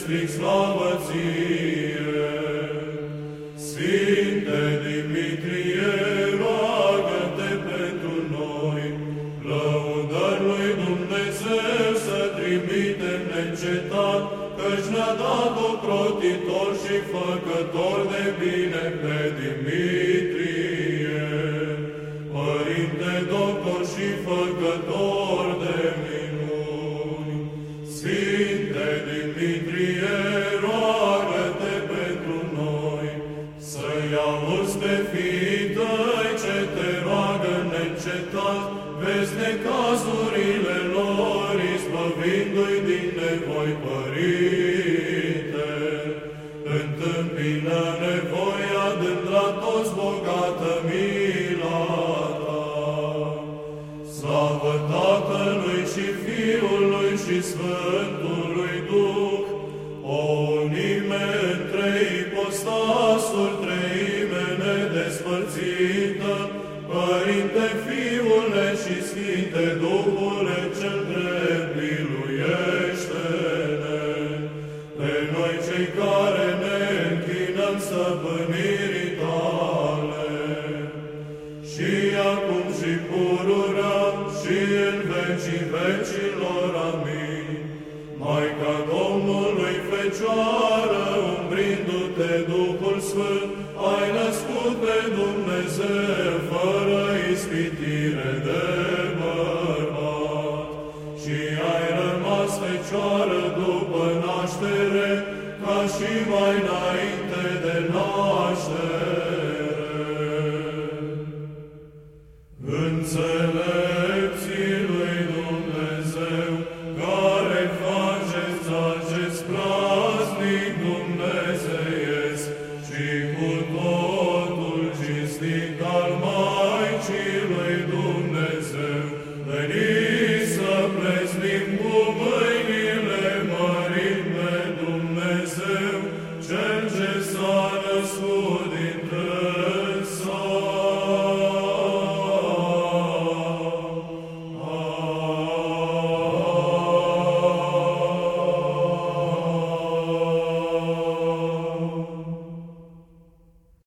stric slavă ție. Sfinte Dimitrie, roagă-te pentru noi, lăudări lui Dumnezeu să trimitem neîncetat, căci ne-a dat ocrotitor și făcător de bine pe Dimitrie, Părinte doctor și făcător de minuni. Sfinte Dimitrie, roagă-te pentru noi, să-i auzi pe fiii tăi ce te roagă neîncetat, vezi necazurile lor, izbăvindu-i din nevoi, Părinte. Întâmpină nevoia, dând la toți bogată mila ta. Slavă Tatălui și Fiului și Sfântului Duh, o unime între ipostasuri, treime nedespărțită, Părinte, Fiule și Sfinte Duhule cel drept, miluiește-ne. Pe noi cei care ne închinăm stăpânirii tale, și acum și pururea și în vecii vecilor. Amin. Maica Domnului, Fecioară, umbrindu-te Duhul Sfânt, ai născut pe Dumnezeu fără ispitire de bărbat și ai rămas fecioară după naștere, ca și mai înainte de naștere.